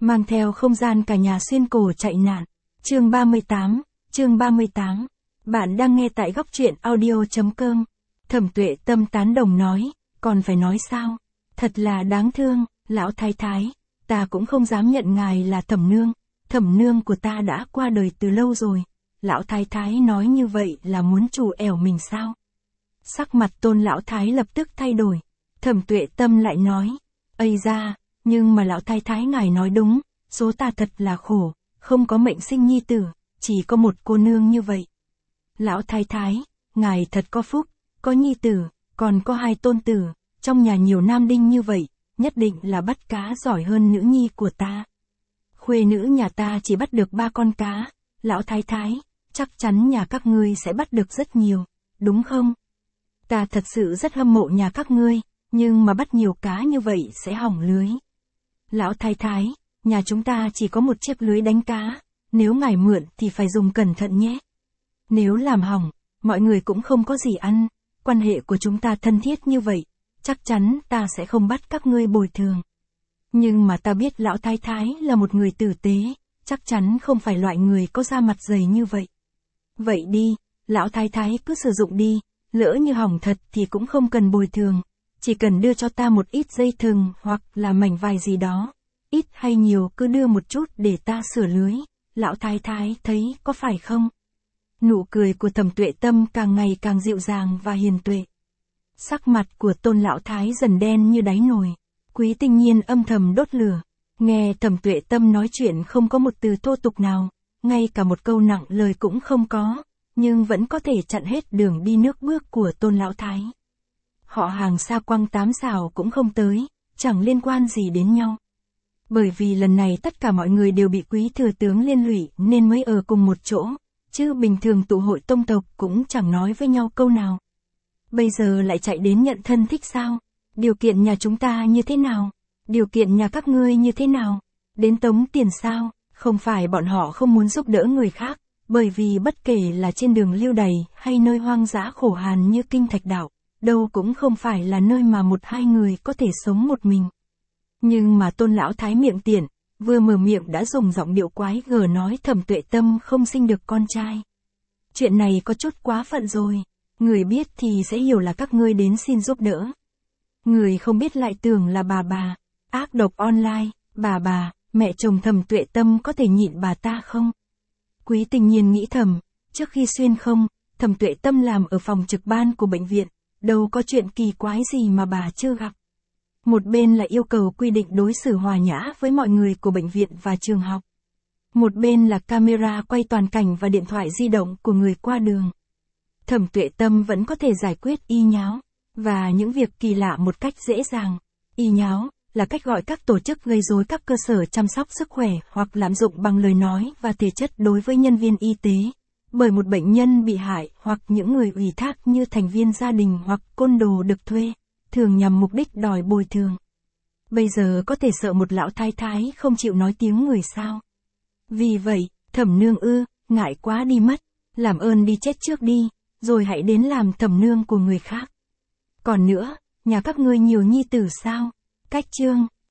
mang theo không gian cả nhà xuyên cổ chạy nạn. Chương 38. Bạn đang nghe tại góc truyện audio.com. Thẩm Tuệ Tâm tán đồng nói, còn phải nói sao? Thật là đáng thương, lão thái thái, ta cũng không dám nhận ngài là thẩm nương của ta đã qua đời từ lâu rồi. Lão thái thái nói như vậy là muốn trù ẻo mình sao? Sắc mặt Tôn lão thái lập tức thay đổi. Thẩm Tuệ Tâm lại nói, ây da, nhưng mà lão thái thái ngài nói đúng, số ta thật là khổ, không có mệnh sinh nhi tử, chỉ có một cô nương như vậy. Lão thái thái, ngài thật có phúc, có nhi tử, còn có 2 tôn tử, trong nhà nhiều nam đinh như vậy, nhất định là bắt cá giỏi hơn nữ nhi của ta. Khuê nữ nhà ta chỉ bắt được 3 con cá, lão thái thái, chắc chắn nhà các ngươi sẽ bắt được rất nhiều, đúng không? Ta thật sự rất hâm mộ nhà các ngươi, nhưng mà bắt nhiều cá như vậy sẽ hỏng lưới. Lão thái thái, nhà chúng ta chỉ có một chiếc lưới đánh cá, nếu ngài mượn thì phải dùng cẩn thận nhé. Nếu làm hỏng, mọi người cũng không có gì ăn, quan hệ của chúng ta thân thiết như vậy, chắc chắn ta sẽ không bắt các ngươi bồi thường. Nhưng mà ta biết lão thái thái là một người tử tế, chắc chắn không phải loại người có da mặt dày như vậy. Vậy đi, lão thái thái cứ sử dụng đi, lỡ như hỏng thật thì cũng không cần bồi thường, chỉ cần đưa cho ta một ít dây thừng hoặc là mảnh vải gì đó, ít hay nhiều cứ đưa một chút để ta sửa lưới, lão thái thái thấy có phải không? Nụ cười của Thẩm Tuệ Tâm càng ngày càng dịu dàng và hiền tuệ. Sắc mặt của Tôn lão thái dần đen như đáy nồi. Quý Tinh Nhiên âm thầm đốt lửa, nghe Thẩm Tuệ Tâm nói chuyện không có một từ thô tục nào, ngay cả một câu nặng lời cũng không có, nhưng vẫn có thể chặn hết đường đi nước bước của Tôn lão thái. Họ hàng xa quăng 8 sào cũng không tới, chẳng liên quan gì đến nhau. Bởi vì lần này tất cả mọi người đều bị Quý thừa tướng liên lụy nên mới ở cùng một chỗ, chứ bình thường tụ hội tông tộc cũng chẳng nói với nhau câu nào. Bây giờ lại chạy đến nhận thân thích sao? Điều kiện nhà chúng ta như thế nào? Điều kiện nhà các ngươi như thế nào? Đến tống tiền sao? Không phải bọn họ không muốn giúp đỡ người khác, bởi vì bất kể là trên đường lưu đày hay nơi hoang dã khổ hàn như Kinh Thạch Đảo, đâu cũng không phải là nơi mà 1-2 người có thể sống một mình. Nhưng mà Tôn lão thái miệng tiện, vừa mở miệng đã dùng giọng điệu quái gở nói Thẩm Tuệ Tâm không sinh được con trai. Chuyện này có chút quá phận rồi, người biết thì sẽ hiểu là các ngươi đến xin giúp đỡ. Người không biết lại tưởng là bà, ác độc online, bà, mẹ chồng Thẩm Tuệ Tâm có thể nhịn bà ta không? Quý Tinh Nhiên nghĩ thầm, trước khi xuyên không, Thẩm Tuệ Tâm làm ở phòng trực ban của bệnh viện, đâu có chuyện kỳ quái gì mà bà chưa gặp. Một bên là yêu cầu quy định đối xử hòa nhã với mọi người của bệnh viện và trường học. Một bên là camera quay toàn cảnh và điện thoại di động của người qua đường. Thẩm Tuệ Tâm vẫn có thể giải quyết y nháo, và những việc kỳ lạ một cách dễ dàng. Y nháo là cách gọi các tổ chức gây rối các cơ sở chăm sóc sức khỏe hoặc lạm dụng bằng lời nói và thể chất đối với nhân viên y tế, bởi một bệnh nhân bị hại hoặc những người ủy thác như thành viên gia đình hoặc côn đồ được thuê, thường nhằm mục đích đòi bồi thường. Bây giờ có thể sợ một lão thái thái không chịu nói tiếng người sao? Vì vậy, Thẩm nương ngại quá đi mất, làm ơn đi chết trước đi, rồi hãy đến làm thẩm nương của người khác. Còn nữa, nhà các ngươi nhiều nhi tử sao? Cách chương